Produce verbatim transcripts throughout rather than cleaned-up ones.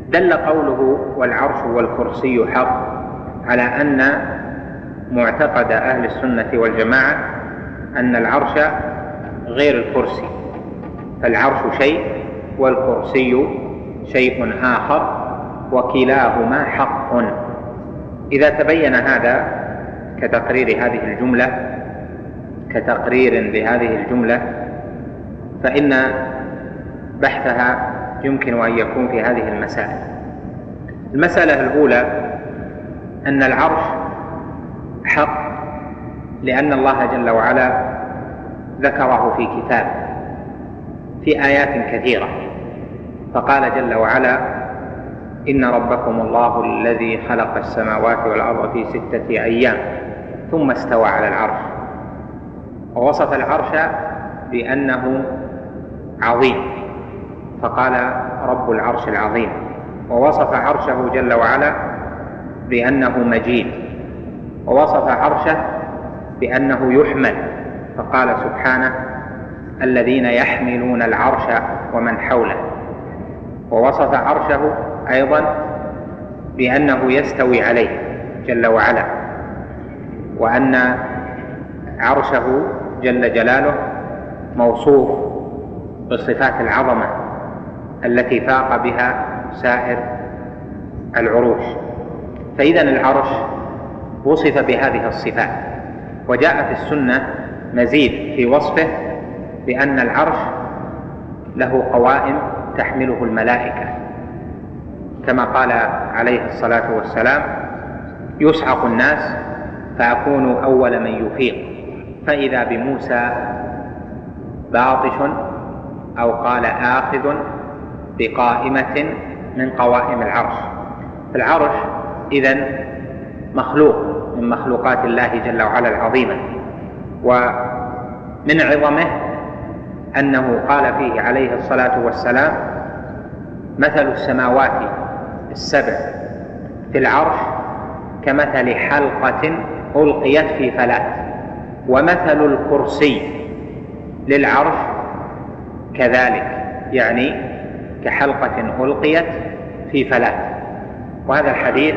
دل قوله والعرش والكرسي حق على أن معتقد أهل السنة والجماعة أن العرش غير الكرسي، فالعرش شيء والكرسي شيء آخر وكلاهما حق. إذا تبين هذا كتقرير هذه الجملة كتقرير لهذه الجملة فإن بحثها يمكن أن يكون في هذه المسائل. المسألة الأولى أن العرش حق لأن الله جل وعلا ذكره في كتابه في آيات كثيرة، فقال جل وعلا: إن ربكم الله الذي خلق السماوات والأرض في ستة أيام ثم استوى على العرش، ووصف العرش بأنه عظيم فقال رب العرش العظيم، ووصف عرشه جل وعلا بأنه مجيد، ووصف عرشه بأنه يحمل فقال سبحانه: الذين يحملون العرش ومن حوله، ووصف عرشه أيضا بأنه يستوي عليه جل وعلا، وأن عرشه جل جلاله موصوف بصفات العظمة التي فاق بها سائر العروش. فإذا العرش وصف بهذه الصفات، وجاء في السنة مزيد في وصفه بأن العرش له قوائم تحمله الملائكة، كما قال عليه الصلاة والسلام: يصعق الناس فأكون أول من يفيق، فإذا بموسى باطش، أو قال آخذ بقائمة من قوائم العرش. فالعرش إذن مخلوق من مخلوقات الله جل وعلا العظيمة، ومن عظمه أنه قال فيه عليه الصلاة والسلام: مثل السماوات السبع في العرش كمثل حلقة ألقيت في فلاة، ومثل الكرسي للعرش كذلك، يعني كحلقة ألقيت في فلاة. وهذا الحديث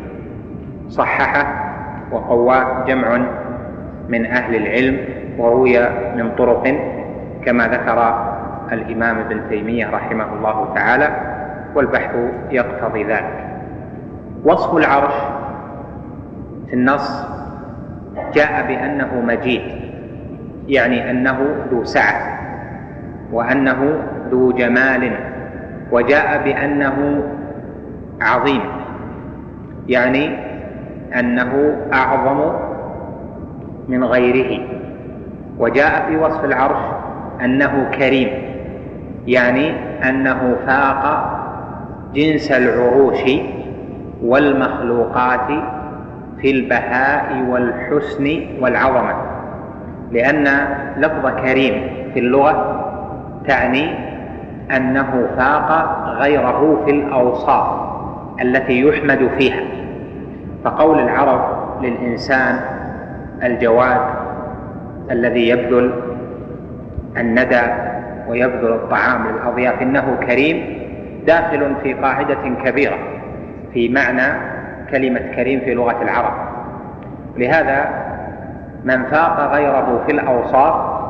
صححه وقواه جمع من أهل العلم، وروي من طرق كما ذكر الإمام ابن تيمية رحمه الله تعالى، والبحث يقتضي ذلك. وصف العرش في النص جاء بأنه مجيد، يعني أنه ذو سعة وأنه ذو جمال، وجاء بأنه عظيم، يعني أنه أعظم من غيره. وجاء في وصف العرش أنه كريم، يعني أنه فاق جنس العروش والمخلوقات في البهاء والحسن والعظمة، لأن لفظ كريم في اللغة تعني أنه فاق غيره في الأوصاف التي يحمد فيها. فقول العرب للإنسان الجواد الذي يبذل الندى ويبذل الطعام للأضياف إنه كريم داخل في قاعدة كبيرة في معنى كلمة كريم في لغة العرب. لهذا من فاق غيره في الأوصاف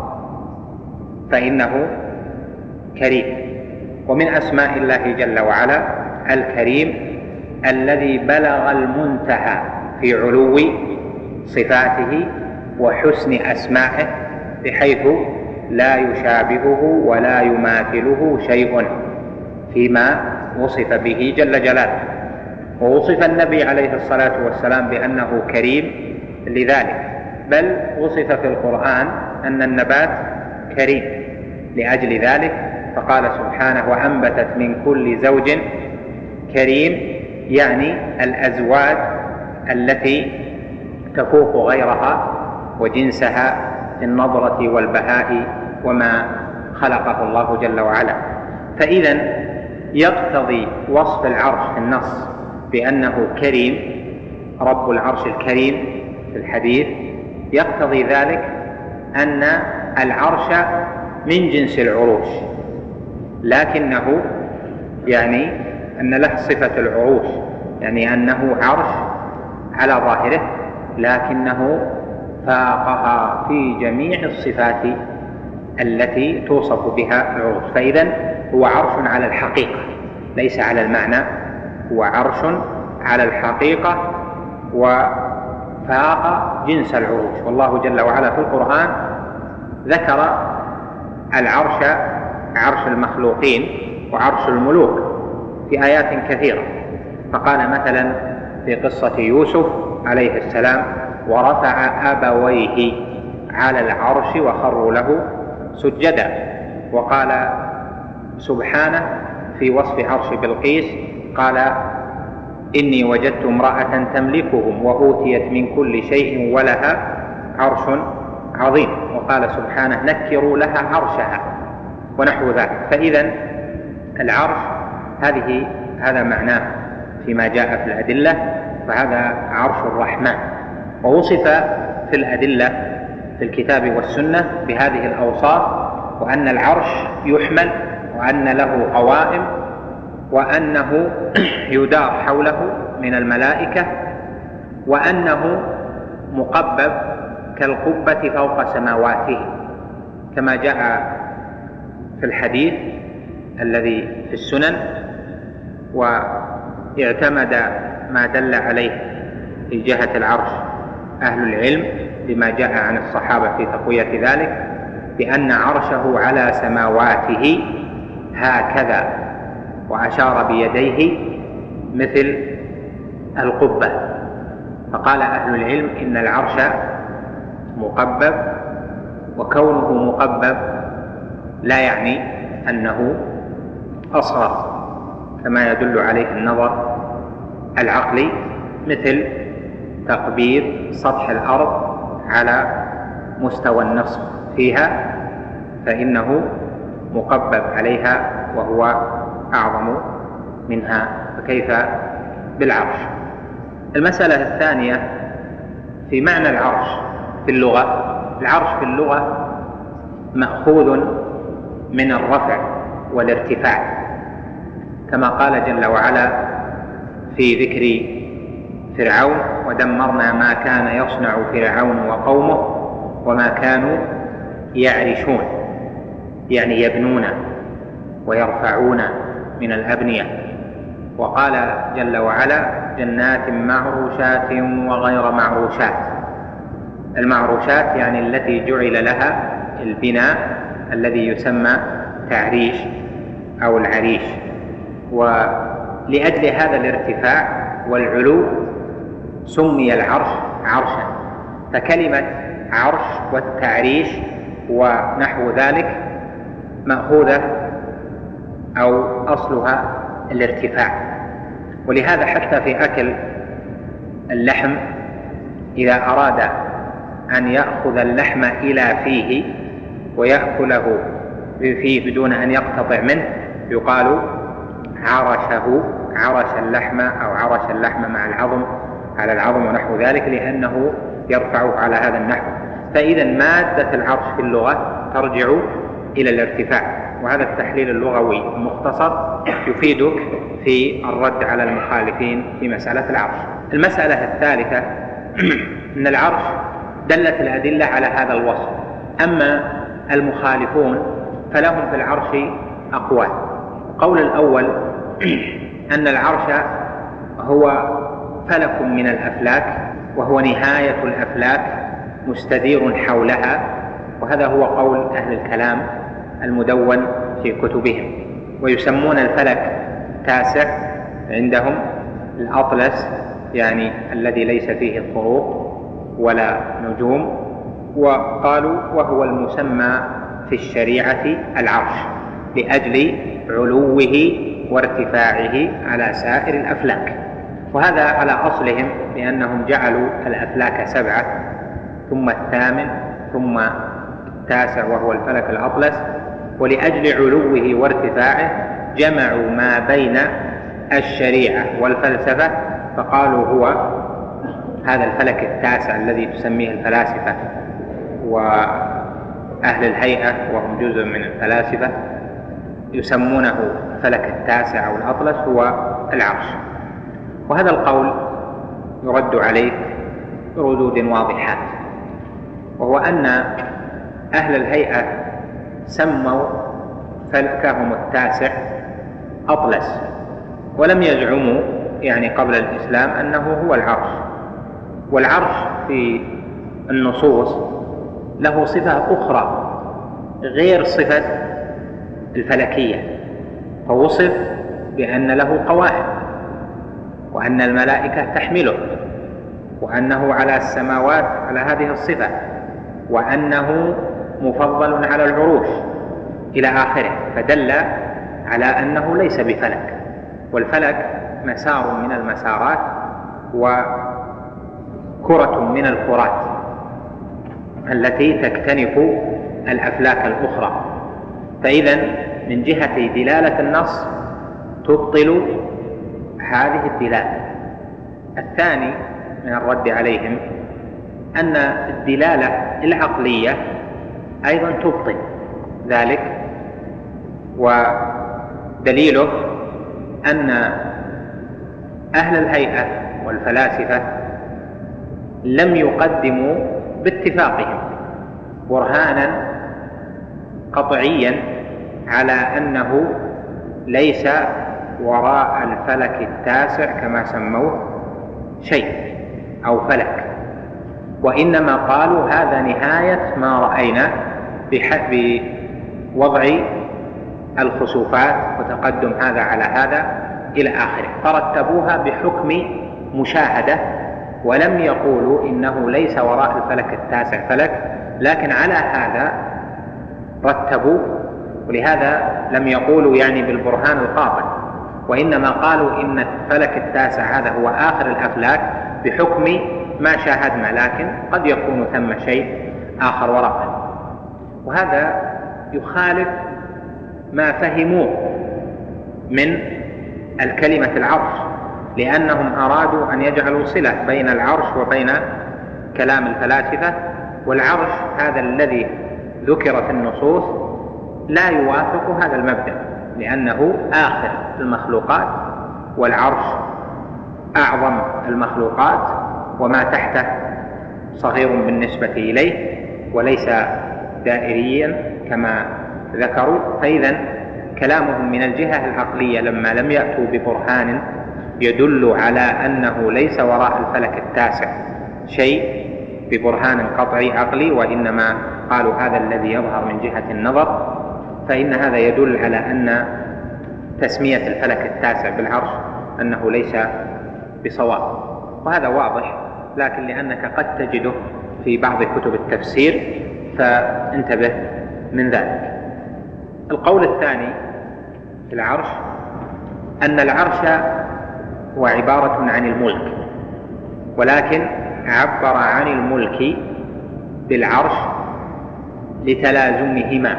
فإنه كريم. ومن أسماء الله جل وعلا الكريم الذي بلغ المنتهى في علو صفاته وحسن أسمائه، بحيث لا يشابهه ولا يماثله شيء فيما وصف به جل جلاله. ووصف النبي عليه الصلاة والسلام بأنه كريم لذلك، بل وصف في القرآن أن النبات كريم لأجل ذلك، فقال سبحانه: وأنبتت من كل زوج كريم، يعني الأزواج التي تفوق غيرها وجنسها في النظرة والبهاء وما خلقه الله جل وعلا. فإذا يقتضي وصف العرش في النص بأنه كريم، رب العرش الكريم في الحديث، يقتضي ذلك أن العرش من جنس العروش، لكنه يعني أن له صفة العروش، يعني أنه عرش على ظاهره لكنه فاقها في جميع الصفات التي توصف بها العروش. فإذن هو عرش على الحقيقة ليس على المعنى، هو عرش على الحقيقة وفاق جنس العروش. والله جل وعلا في القرآن ذكر العرش عرش المخلوقين وعرش الملوك في آيات كثيرة، فقال مثلا في قصة يوسف عليه السلام: ورفع أبويه على العرش وخروا له سجدا. وقال سبحانه في وصف عرش بلقيس قال: إني وجدت امرأة تملكهم وأوتيت من كل شيء ولها عرش عظيم. وقال سبحانه: نكروا لها عرشها ونحو ذلك. فإذا العرش هذه هذا معناه فيما جاء في الأدلة، فهذا عرش الرحمن، ووصف في الأدلة في الكتاب والسنة بهذه الأوصاف، وأن العرش يحمل، وأن له قوائم، وأنه يدار حوله من الملائكة، وأنه مقبب كالقبة فوق سماواته كما جاء في الحديث الذي في السنن. واعتمد ما دل عليه في جهة العرش أهل العلم بما جاء عن الصحابة في تقوية ذلك، بأن عرشه على سماواته هكذا، وأشار بيديه مثل القبة. فقال أهل العلم إن العرش مقبب، وكونه مقبب لا يعني أنه أصغر كما يدل عليه النظر العقلي، مثل تقبيل سطح الأرض على مستوى النصف فيها، فإنه مقبب عليها وهو أعظم منها، فكيف بالعرش؟ المسألة الثانية في معنى العرش في اللغة. العرش في اللغة مأخوذ من الرفع والارتفاع، كما قال جل وعلا في ذكر فرعون: ودمرنا ما كان يصنع فرعون وقومه وما كانوا يعرشون، يعني يبنون ويرفعون من الأبنية. وقال جل وعلا: جنات معروشات وغير معروشات. المعروشات يعني التي جعل لها البناء الذي يسمى تعريش أو العريش. ولأجل هذا الارتفاع والعلو سمي العرش عرشا. فكلمة عرش والتعريش ونحو ذلك مأخوذة أو أصلها الارتفاع. ولهذا حتى في أكل اللحم إذا أراد أن يأخذ اللحم إلى فيه ويأكله فيه بدون أن يقتطع منه يقال عرشه، عرش اللحم أو عرش اللحم مع العظم على العظم ونحو ذلك، لأنه يرفعه على هذا النحو. فإذا مادة العرش في اللغة ترجع إلى الارتفاع، وهذا التحليل اللغوي المختصر يفيدك في الرد على المخالفين في مسألة العرش. المسألة الثالثة أن العرش دلت الأدلة على هذا الوصف، أما المخالفون فلهم في العرش أقوال. القول الأول أن العرش هو فلك من الأفلاك، وهو نهاية الأفلاك مستدير حولها، وهذا هو قول أهل الكلام المدون في كتبهم. ويسمون الفلك تاسع عندهم الأطلس، يعني الذي ليس فيه الطروق ولا نجوم، وقالوا وهو المسمى في الشريعة العرش لأجل علوه وارتفاعه على سائر الأفلاك. وهذا على أصلهم، لأنهم جعلوا الأفلاك سبعة ثم الثامن ثم التاسع وهو الفلك الأطلس، ولأجل علوه وارتفاعه جمعوا ما بين الشريعة والفلسفة فقالوا هو هذا الفلك التاسع الذي تسميه الفلاسفة وأهل الهيئة وهم جزء من الفلاسفة يسمونه الفلك التاسع أو الأطلس هو العرش. وهذا القول يرد عليه بردود واضحات، وهو أن أهل الهيئة سموا فلكهم التاسع أطلس، ولم يزعموا يعني قبل الإسلام أنه هو العرش. والعرش في النصوص له صفة أخرى غير صفة الفلكية، فوصف بأن له قوائم، وأن الملائكة تحمله، وأنه على السماوات على هذه الصفة، وأنه مفضل على العروش إلى آخره، فدل على أنه ليس بفلك. والفلك مسار من المسارات وكرة من الكرات التي تكتنف الأفلاك الأخرى. فإذا من جهة دلالة النص تبطل هذه الدلالة. الثاني من الرد عليهم أن الدلالة العقلية أيضا تبطل ذلك، ودليله أن أهل الهيئة والفلاسفة لم يقدموا باتفاقهم برهانا قطعيا على أنه ليس وراء الفلك التاسع كما سموه شيء أو فلك، وإنما قالوا هذا نهاية ما رأينا بوضع الخسوفات وتقدم هذا على هذا إلى آخره، فرتبوها بحكم مشاهدة، ولم يقولوا إنه ليس وراء الفلك التاسع فلك، لكن على هذا رتبوا. ولهذا لم يقولوا يعني بالبرهان القاطع، وإنما قالوا إن الفلك التاسع هذا هو آخر الأفلاك بحكم ما شاهدنا، لكن قد يكون ثم شيء آخر وراءه. وهذا يخالف ما فهموه من الكلمة العرش، لأنهم أرادوا أن يجعلوا صلة بين العرش وبين كلام الفلاسفة. والعرش هذا الذي ذكر في النصوص لا يوافق هذا المبدأ، لأنه آخر المخلوقات، والعرش أعظم المخلوقات، وما تحته صغير بالنسبة إليه وليس دائريا كما ذكروا. فإذا كلامهم من الجهة العقلية لما لم يأتوا ببرهان يدل على أنه ليس وراء الفلك التاسع شيء ببرهان قطعي عقلي، وإنما قالوا هذا الذي يظهر من جهة النظر، فإن هذا يدل على أن تسمية الفلك التاسع بالعرش أنه ليس بصواب. وهذا واضح، لكن لأنك قد تجده في بعض كتب التفسير فانتبه من ذلك. القول الثاني في العرش أن العرش هو عبارة عن الملك، ولكن عبر عن الملك بالعرش لتلازمهما،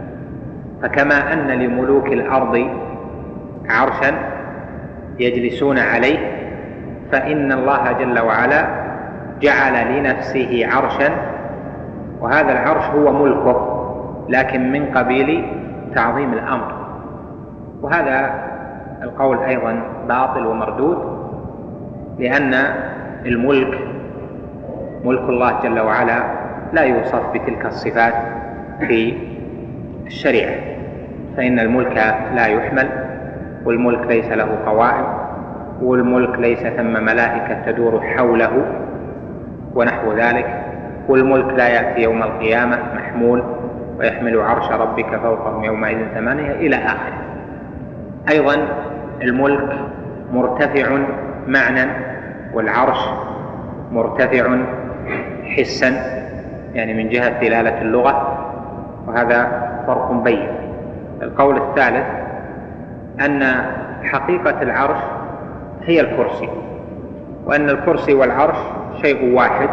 فكما أن لملوك الأرض عرشا يجلسون عليه، فإن الله جل وعلا جعل لنفسه عرشا، وهذا العرش هو ملكه لكن من قبيل تعظيم الأمر. وهذا القول أيضا باطل ومردود، لأن الملك ملك الله جل وعلا لا يوصف بتلك الصفات في الشريعة، فإن الملك لا يحمل، والملك ليس له قوائم، والملك ليس ثم ملائكة تدور حوله ونحو ذلك، والملك لا يأتي يوم القيامة محمول ويحمل عرش ربك فوقهم يومئذ ثمانية إلى آخره. أيضا الملك مرتفع معنى، والعرش مرتفع حسا، يعني من جهة دلالة اللغة، وهذا فرق بين. القول الثالث أن حقيقة العرش هي الكرسي، وأن الكرسي والعرش شيء واحد،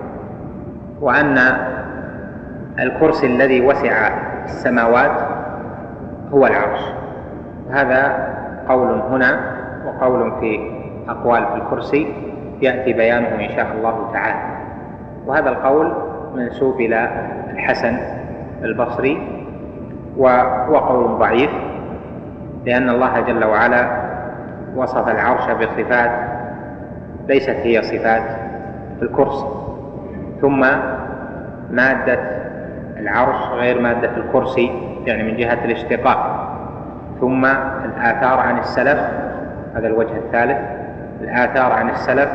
وأن الكرسي الذي وسع السماوات هو العرش. هذا قول هنا وقول في أقوال في الكرسي يأتي بيانه إن شاء الله تعالى. وهذا القول منسوب إلى الحسن البصري، وهو قول ضعيف، لأن الله جل وعلا وصف العرش بصفات ليست هي صفات الكرسي، ثم مادة العرش غير مادة الكرسي يعني من جهة الاشتقاق، ثم الآثار عن السلف، هذا الوجه الثالث، الآثار عن السلف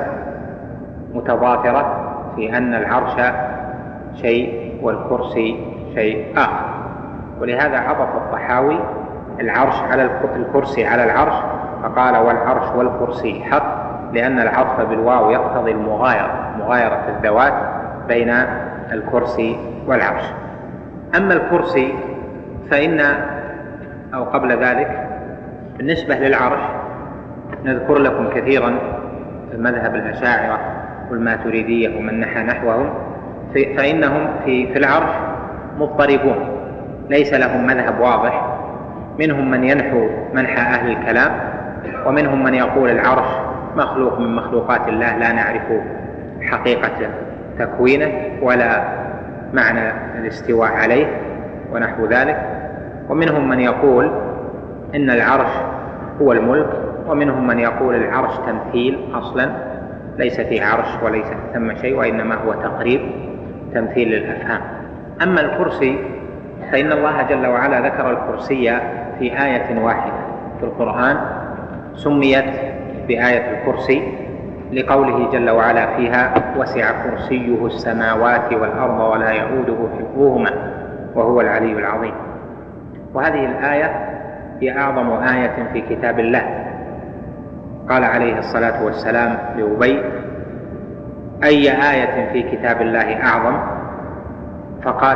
متضافرة في أن العرش شيء والكرسي شيء آخر، ولهذا عطف الطحاوي العرش على الكرسي على العرش فقال والعرش والكرسي حق، لأن العطف بالواو يقتضي المغايرة، مغايرة الذوات بين الكرسي والعرش. أما الكرسي فإن أو قبل ذلك بالنسبة للعرش نذكر لكم كثيرا مذهب الأشاعرة والماتريدية ومن نحى نحوهم، فإنهم في, في العرش مضطربون، ليس لهم مذهب واضح، منهم من ينحو منحى أهل الكلام، ومنهم من يقول العرش مخلوق من مخلوقات الله لا نعرف حقيقة تكوينه ولا معنى الاستواء عليه ونحو ذلك، ومنهم من يقول إن العرش هو الملك، ومنهم من يقول العرش تمثيل أصلا ليس فيه عرش وليس ثم شيء وإنما هو تقريب تمثيل للأفهام. أما الكرسي فإن الله جل وعلا ذكر الكرسي في آية واحدة في القرآن سميت بآية الكرسي لقوله جل وعلا فيها وسع كرسيه السماوات والأرض ولا يؤوده حفظهما وهو العلي العظيم. وهذه الآية هي أعظم آية في كتاب الله. قال عليه الصلاة والسلام لأبي أي آية في كتاب الله أعظم؟ فقال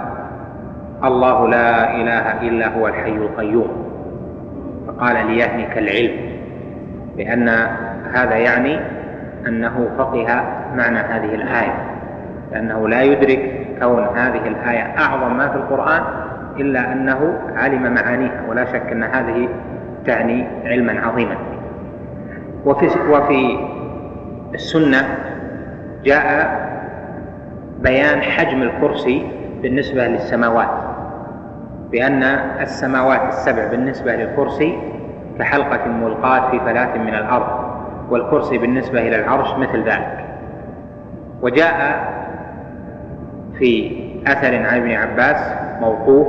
الله لا إله إلا هو الحي القيوم. فقال ليهنك العلم، لأن هذا يعني أنه فقه معنى هذه الآية، لأنه لا يدرك كون هذه الآية أعظم ما في القرآن إلا أنه علم معانيها، ولا شك أن هذه تعني علما عظيما. وفي, وفي السنة جاء بيان حجم الكرسي بالنسبة للسماوات، بأن السماوات السبع بالنسبة للكرسي كحلقة ملقاة في فلاة من الأرض، والكرسي بالنسبة إلى العرش مثل ذلك. وجاء في أثر عن ابن عباس موقوف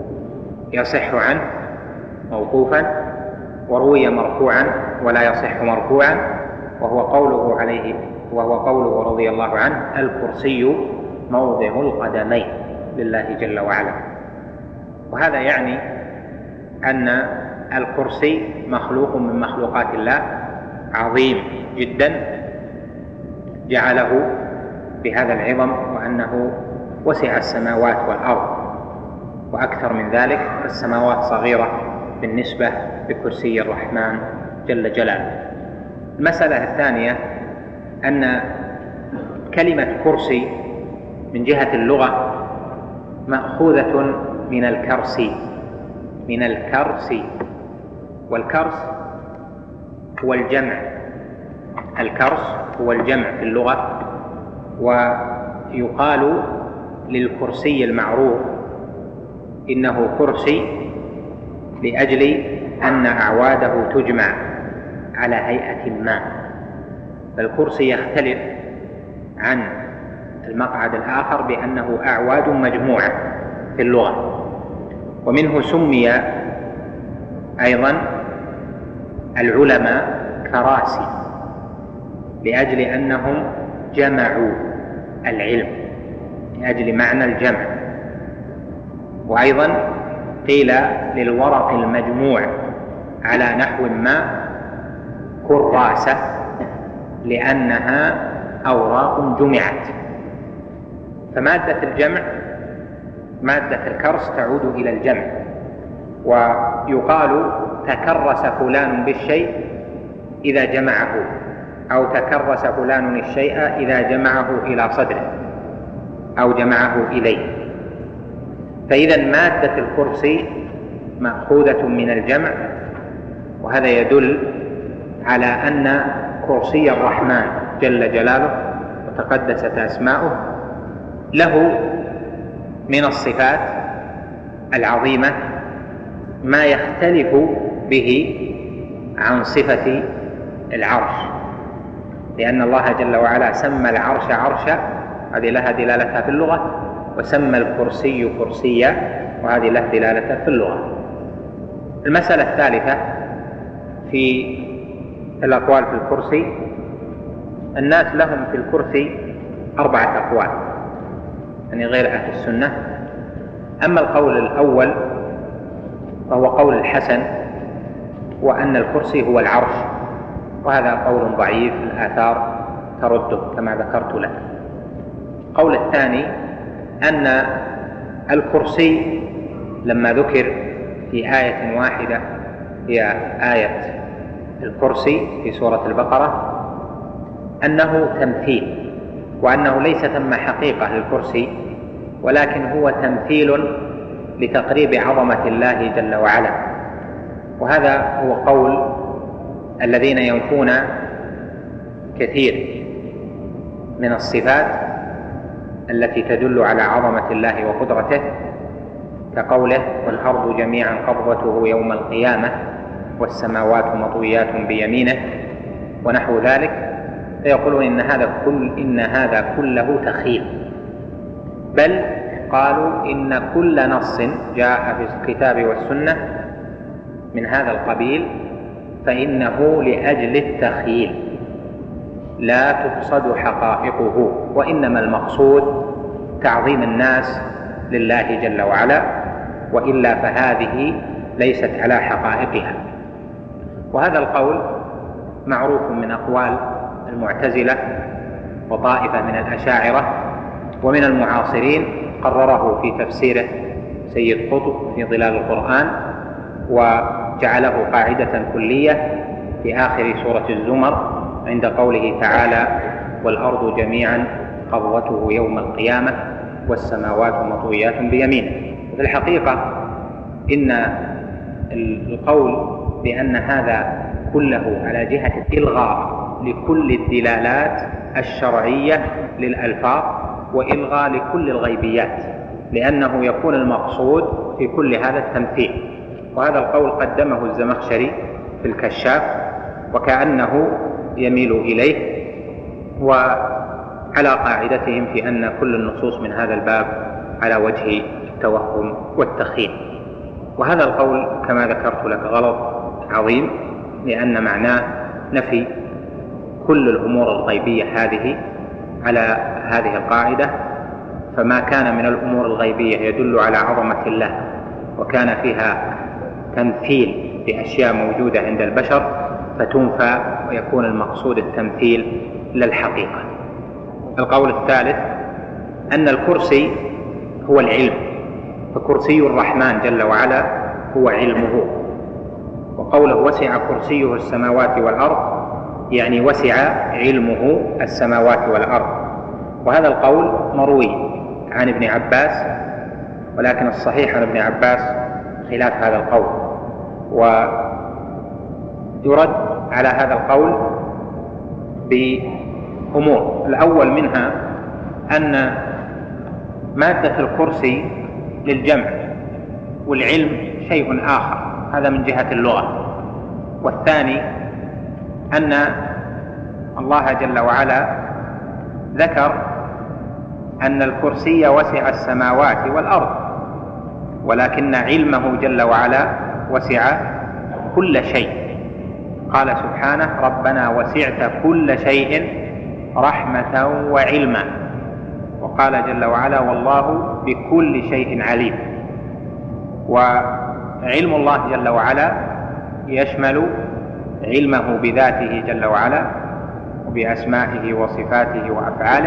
يصح عنه موقوفا، وروي مرفوعا ولا يصح مرفوعا، وهو قوله عليه وهو قوله رضي الله عنه الكرسي موضع القدمين لله جل وعلا. وهذا يعني أن الكرسي مخلوق من مخلوقات الله عظيم جدا جعله بهذا العظم، وأنه وسع السماوات والأرض، وأكثر من ذلك السماوات صغيرة بالنسبة لكرسي الرحمن جل جلاله. المسألة الثانية أن كلمة كرسي من جهة اللغة مأخوذة من الكرسي من الكرسي والكرس هو الجمع، الكرس هو الجمع في اللغة. ويقال للكرسي المعروف إنه كرسي لأجل أن أعواده تجمع على هيئة ما، فالكرسي يختلف عن المقعد الآخر بأنه أعواد مجموعة في اللغة. ومنه سمي أيضا العلماء كراسي لأجل أنهم جمعوا العلم، لأجل معنى الجمع. وأيضا قيل للورق المجموع على نحو ما كراسة لأنها أوراق جمعت. فمادة الجمع مادة الكرس تعود إلى الجمع، ويقال تكرس فلان بالشيء إذا جمعه، أو تكرس فلان الشيء إذا جمعه إلى صدره أو جمعه إليه. فإذا مادة الكرسي مأخوذة من الجمع، وهذا يدل على أن كرسي الرحمن جل جلاله وتقدست أسماؤه له من الصفات العظيمة ما يختلف به عن صفة العرش، لأن الله جل وعلا سمى العرش عرشا، هذه لها دلالتها في اللغة، وسمى الكرسي كرسيا، وهذه لها دلالتها في اللغة. المسألة الثالثة في الأقوال في الكرسي، الناس لهم في الكرسي أربعة أقوال، يعني غير أهل السنة. أما القول الأول فهو قول الحسن، وأن الكرسي هو العرش، وهذا قول ضعيف، الآثار ترده كما ذكرت لك. القول الثاني أن الكرسي لما ذكر في آية واحدة هي آية الكرسي في سورة البقرة أنه تمثيل، وأنه ليس ثم حقيقة للكرسي، ولكن هو تمثيل لتقريب عظمة الله جل وعلا. وهذا هو قول الذين ينفون كثير من الصفات التي تدل على عظمة الله وقدرته، كقوله والأرض جميعا قبضته يوم القيامة والسماوات مطويات بيمينه ونحو ذلك، فيقولون إن هذا كل إن هذا كله تخيل، بل قالوا إن كل نص جاء في الكتاب والسنة من هذا القبيل فإنه لأجل التخيل لا تقصد حقائقه، وإنما المقصود تعظيم الناس لله جل وعلا، وإلا فهذه ليست على حقائقها. وهذا القول معروف من أقوال المعتزلة وطائفة من الأشاعرة ومن المعاصرين، قرره في تفسيره سيد قطب في ظلال القرآن، وجعله قاعدة كلية في آخر سورة الزمر عند قوله تعالى والأرض جميعا قبضته يوم القيامة والسماوات مطويات بيمينه. في الحقيقة إن القول بأن هذا كله على جهة الإلغاء لكل الدلالات الشرعية للألفاظ وإلغاء لكل الغيبيات، لأنه يكون المقصود في كل هذا التمثيل. وهذا القول قدمه الزمخشري في الكشاف، وكأنه يميل إليه، وعلى قاعدتهم في أن كل النصوص من هذا الباب على وجه التوهم والتخيل. وهذا القول كما ذكرت لك غلط عظيم، لأن معناه نفي كل الأمور الغيبية هذه على هذه القاعدة، فما كان من الأمور الغيبية يدل على عظمة الله وكان فيها تمثيل بأشياء موجودة عند البشر فتنفى، ويكون المقصود التمثيل للحقيقة. القول الثالث أن الكرسي هو العلم، فكرسي الرحمن جل وعلا هو علمه. وقوله وسع كرسيه السماوات والأرض يعني وسع علمه السماوات والأرض. وهذا القول مروي عن ابن عباس، ولكن الصحيح عن ابن عباس خلاف هذا القول، ويرد على هذا القول بأمور. الأول منها أن مادة الكرسي للجمع، والعلم شيء آخر، هذا من جهة اللغة. والثاني أن الله جل وعلا ذكر أن الكرسي وسع السماوات والأرض، ولكن علمه جل وعلا وسع كل شيء. قال سبحانه ربنا وسعت كل شيء رحمة وعلما، وقال جل وعلا والله بكل شيء عليم. وعلم الله جل وعلا يشمل علمه بذاته جل وعلا وبأسمائه وصفاته وأفعاله،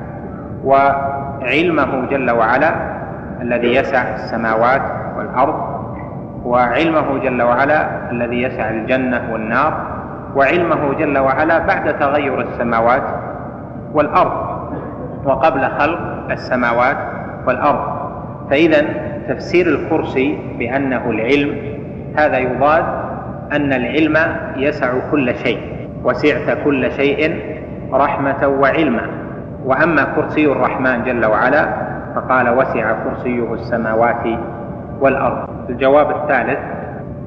وعلمه جل وعلا الذي يسع السماوات والأرض، وعلمه جل وعلا الذي يسع الجنة والنار، وعلمه جل وعلا بعد تغير السماوات والأرض وقبل خلق السماوات والأرض. فإذا تفسير الكرسي بأنه العلم هذا يضاد أن العلم يسع كل شيء، وسعت كل شيء رحمة وعلما. وأما كرسي الرحمن جل وعلا فقال وسع كرسيه السماوات والأرض. الجواب الثالث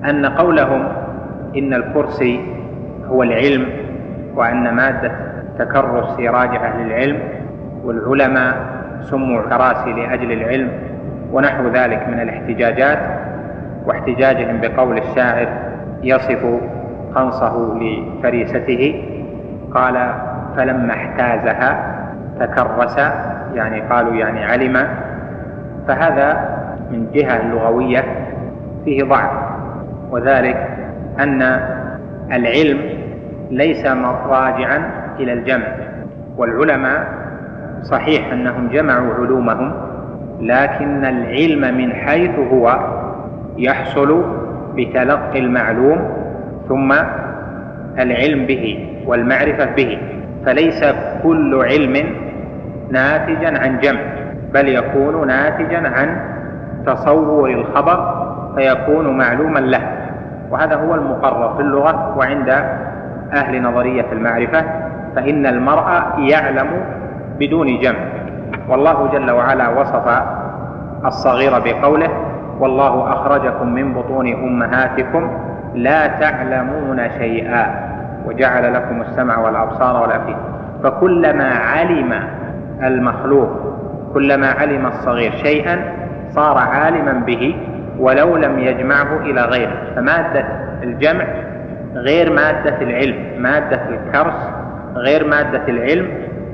أن قولهم إن الكرسي هو العلم وأن مادة التكرس هي راجعة للعلم والعلماء سموا كراسي لأجل العلم ونحو ذلك من الاحتجاجات، واحتجاجهم بقول الشاعر يصف قنصه لفريسته قال فلما احتازها تكرس، يعني قالوا يعني علم، فهذا من جهة اللغوية فيه ضعف، وذلك أن العلم ليس راجعا إلى الجمع، والعلماء صحيح أنهم جمعوا علومهم، لكن العلم من حيث هو يحصل بتلقي المعلوم ثم العلم به والمعرفة به، فليس كل علم ناتجا عن جمع، بل يكون ناتجا عن تصور الخبر فيكون معلوما له، وهذا هو المقرر في اللغة وعند أهل نظرية المعرفة، فإن المرء يعلم بدون جمع. والله جل وعلا وصف الصغير بقوله والله أخرجكم من بطون أمهاتكم لا تعلمون شيئا وجعل لكم السمع والأبصار والأفئدة، فكلما علم المخلوق كلما علم الصغير شيئا صار عالما به ولو لم يجمعه إلى غيره، فمادة الجمع غير مادة العلم، مادة الكرس غير مادة العلم،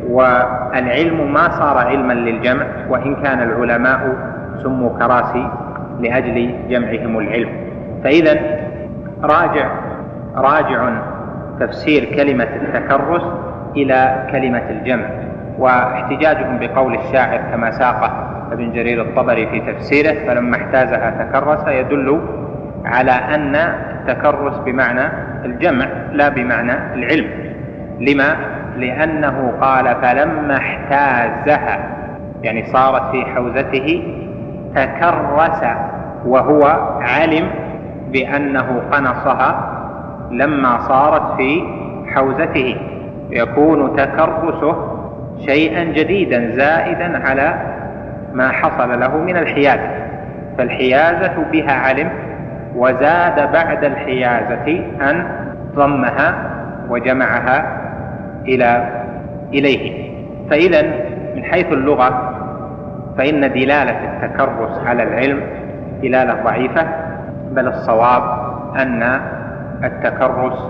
والعلم ما صار علما للجمع وإن كان العلماء سموا كراسي لأجل جمعهم العلم. فإذا راجع راجع تفسير كلمة التكرس إلى كلمة الجمع، واحتجاجهم بقول الشاعر كما ساقه ابن جرير الطبري في تفسيره فلما احتازها تكرس يدل على أن التكرس بمعنى الجمع لا بمعنى العلم. لما؟ لأنه قال فلما احتازها يعني صارت في حوزته تكرس، وهو علم بأنه قنصها لما صارت في حوزته، يكون تكرسه شيئا جديدا زائدا على ما حصل له من الحيازة، فالحيازة بها علم، وزاد بعد الحيازة أن ضمها وجمعها إلى إليه. فإذا من حيث اللغة فإن دلالة التكرس على العلم دلالة ضعيفة، بل الصواب أن التكرس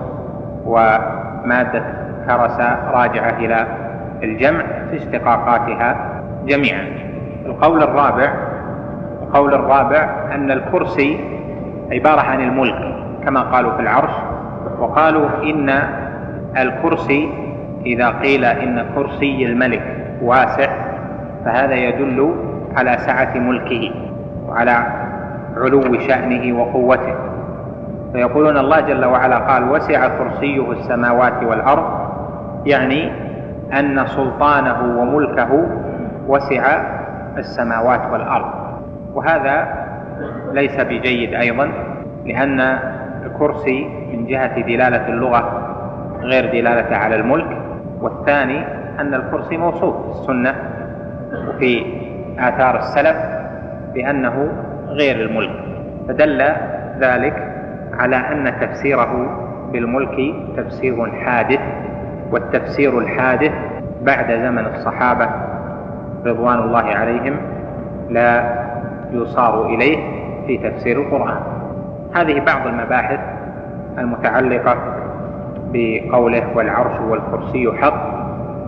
ومادة كرس راجعة إلى الجمع في اشتقاقاتها جميعا. القول الرابع القول الرابع أن الكرسي عبارة عن الملك كما قالوا في العرش، وقالوا إن الكرسي إذا قيل إن كرسي الملك واسع فهذا يدل على سعة ملكه وعلى علو شأنه وقوته، فيقولون الله جل وعلا قال وسع كرسيه السماوات والأرض، يعني أن سلطانه وملكه وسع السماوات والأرض، وهذا ليس بجيد أيضا، لأن الكرسي من جهة دلالة اللغة غير دلالة على الملك، والثاني أن الكرسي موصوف في السنة وفي آثار السلف بأنه غير الملك، فدل ذلك على أن تفسيره بالملك تفسير حادث، والتفسير الحادث بعد زمن الصحابة رضوان الله عليهم لا يصار إليه في تفسير القرآن. هذه بعض المباحث المتعلقة بقوله والعرش والكرسي حق،